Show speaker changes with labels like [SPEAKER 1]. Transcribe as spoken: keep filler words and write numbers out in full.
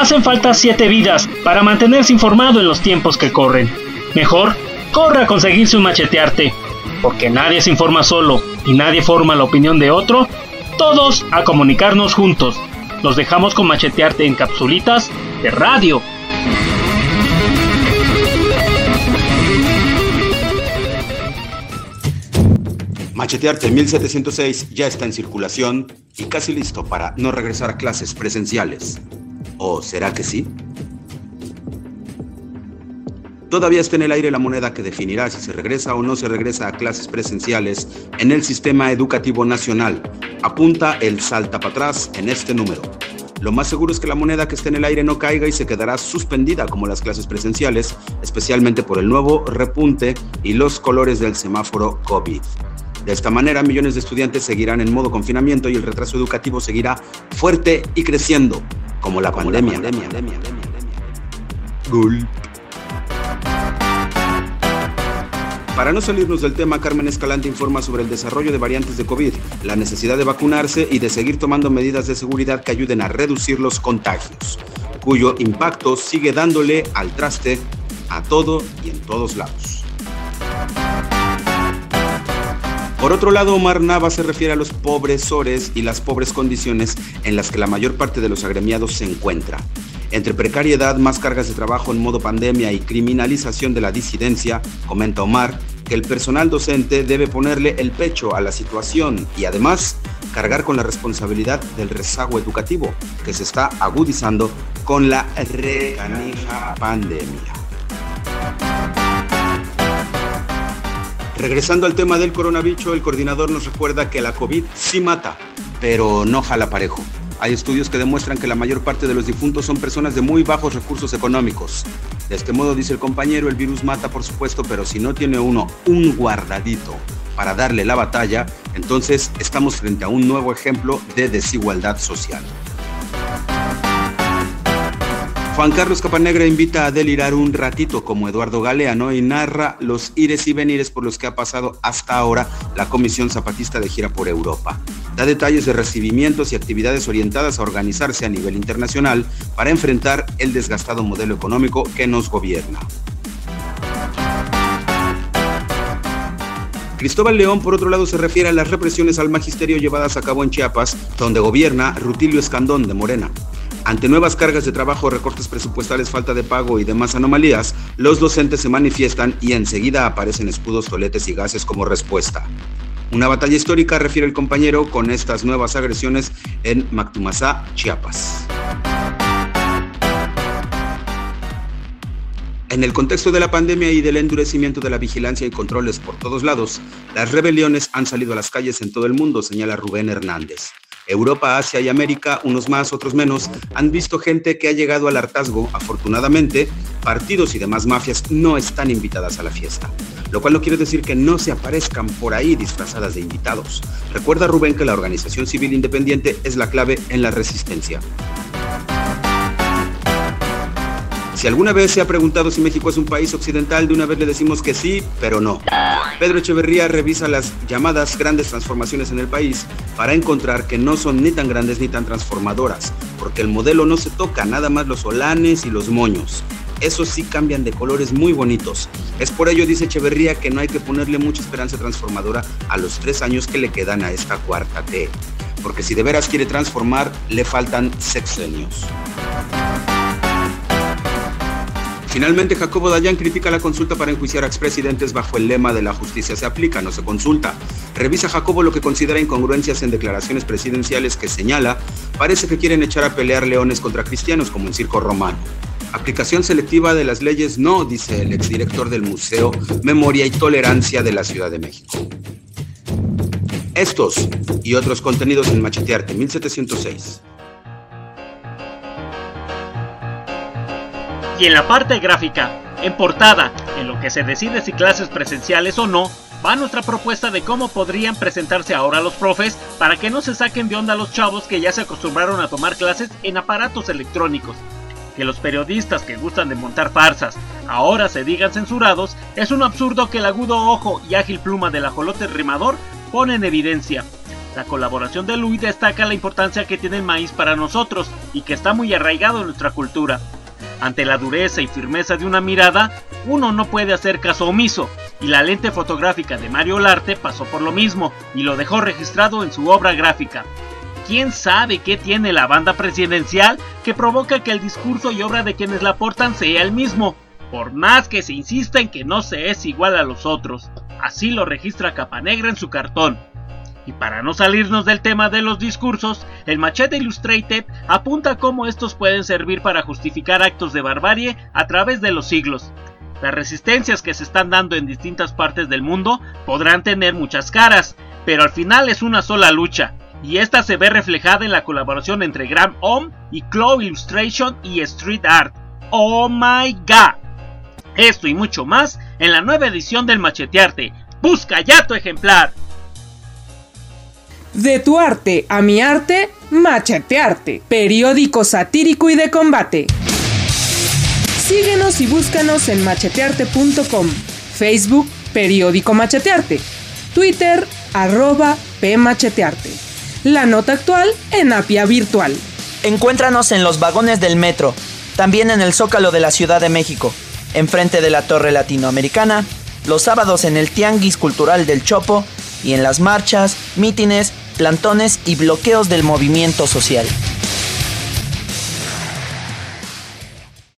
[SPEAKER 1] hacen falta siete vidas para mantenerse informado en los tiempos que corren. Mejor, corre a conseguirse un machetearte, porque nadie se informa solo y nadie forma la opinión de otro. Todos a comunicarnos juntos. Los dejamos con Machetearte en capsulitas de radio.
[SPEAKER 2] Machetearte mil setecientos seis ya está en circulación y casi listo para no regresar a clases presenciales. ¿O será que sí? Todavía está en el aire la moneda que definirá si se regresa o no se regresa a clases presenciales en el sistema educativo nacional. Apunta el salta para atrás en este número. Lo más seguro es que la moneda que esté en el aire no caiga y se quedará suspendida como las clases presenciales, especialmente por el nuevo repunte y los colores del semáforo COVID. De esta manera, millones de estudiantes seguirán en modo confinamiento y el retraso educativo seguirá fuerte y creciendo, como la como pandemia. La pandemia, pandemia, pandemia, pandemia. Gulp. Para no salirnos del tema, Carmen Escalante informa sobre el desarrollo de variantes de COVID, la necesidad de vacunarse y de seguir tomando medidas de seguridad que ayuden a reducir los contagios, cuyo impacto sigue dándole al traste a todo y en todos lados. Por otro lado, Omar Nava se refiere a los pobresores y las pobres condiciones en las que la mayor parte de los agremiados se encuentra. Entre precariedad, más cargas de trabajo en modo pandemia y criminalización de la disidencia, comenta Omar que el personal docente debe ponerle el pecho a la situación y además cargar con la responsabilidad del rezago educativo que se está agudizando con la recanija pandemia. Regresando al tema del coronavirus, el coordinador nos recuerda que la COVID sí mata, pero no jala parejo. Hay estudios que demuestran que la mayor parte de los difuntos son personas de muy bajos recursos económicos. De este modo, dice el compañero, el virus mata por supuesto, pero si no tiene uno un guardadito para darle la batalla, entonces estamos frente a un nuevo ejemplo de desigualdad social. Juan Carlos Capanegra invita a delirar un ratito como Eduardo Galeano y narra los ires y venires por los que ha pasado hasta ahora la Comisión Zapatista de gira por Europa. Da detalles de recibimientos y actividades orientadas a organizarse a nivel internacional para enfrentar el desgastado modelo económico que nos gobierna. Cristóbal León, por otro lado, se refiere a las represiones al magisterio llevadas a cabo en Chiapas, donde gobierna Rutilio Escandón de Morena. Ante nuevas cargas de trabajo, recortes presupuestales, falta de pago y demás anomalías, los docentes se manifiestan y enseguida aparecen escudos, toletes y gases como respuesta. Una batalla histórica, refiere el compañero, con estas nuevas agresiones en Mactumazá, Chiapas. En el contexto de la pandemia y del endurecimiento de la vigilancia y controles por todos lados, las rebeliones han salido a las calles en todo el mundo, señala Rubén Hernández. Europa, Asia y América, unos más, otros menos, han visto gente que ha llegado al hartazgo. Afortunadamente, partidos y demás mafias no están invitadas a la fiesta, lo cual no quiere decir que no se aparezcan por ahí disfrazadas de invitados. Recuerda Rubén que la organización civil independiente es la clave en la resistencia. Si alguna vez se ha preguntado si México es un país occidental, de una vez le decimos que sí, pero no. Pedro Echeverría revisa las llamadas grandes transformaciones en el país para encontrar que no son ni tan grandes ni tan transformadoras, porque el modelo no se toca, nada más los solanes y los moños. Esos sí cambian de colores muy bonitos. Es por ello, dice Echeverría, que no hay que ponerle mucha esperanza transformadora a los tres años que le quedan a esta cuarta T, porque si de veras quiere transformar, le faltan sexenios. Finalmente, Jacobo Dayan critica la consulta para enjuiciar a expresidentes bajo el lema de la justicia se aplica, no se consulta. Revisa Jacobo lo que considera incongruencias en declaraciones presidenciales que señala, parece que quieren echar a pelear leones contra cristianos como en circo romano. Aplicación selectiva de las leyes no, dice el exdirector del Museo Memoria y Tolerancia de la Ciudad de México. Estos y otros contenidos en Machetearte mil setecientos seis.
[SPEAKER 1] Y en la parte gráfica, en portada, en lo que se decide si clases presenciales o no, va nuestra propuesta de cómo podrían presentarse ahora los profes para que no se saquen de onda los chavos que ya se acostumbraron a tomar clases en aparatos electrónicos. Que los periodistas que gustan de montar farsas ahora se digan censurados es un absurdo que el agudo ojo y ágil pluma del ajolote rimador pone en evidencia. La colaboración de Luis destaca la importancia que tiene el maíz para nosotros y que está muy arraigado en nuestra cultura. Ante la dureza y firmeza de una mirada, uno no puede hacer caso omiso, y la lente fotográfica de Mario Olarte pasó por lo mismo y lo dejó registrado en su obra gráfica. ¿Quién sabe qué tiene la banda presidencial que provoca que el discurso y obra de quienes la portan sea el mismo, por más que se insista en que no se es igual a los otros? Así lo registra Capanegra en su cartón. Y para no salirnos del tema de los discursos, el Machete Illustrated apunta cómo estos pueden servir para justificar actos de barbarie a través de los siglos. Las resistencias que se están dando en distintas partes del mundo podrán tener muchas caras, pero al final es una sola lucha, y esta se ve reflejada en la colaboración entre Graham Ohm y Clow Illustration y Street Art. ¡Oh my god! Esto y mucho más en la nueva edición del Machetearte. ¡Busca ya tu ejemplar!
[SPEAKER 3] De tu arte a mi arte, Machetearte, periódico satírico y de combate. Síguenos y búscanos en machetearte punto com, Facebook, Periódico Machetearte, Twitter, arroba pmachetearte. La nota actual en Apia Virtual.
[SPEAKER 4] Encuéntranos en los vagones del metro, también en el Zócalo de la Ciudad de México, enfrente de la Torre Latinoamericana, los sábados en el Tianguis Cultural del Chopo y en las marchas, mítines, plantones y bloqueos del movimiento social.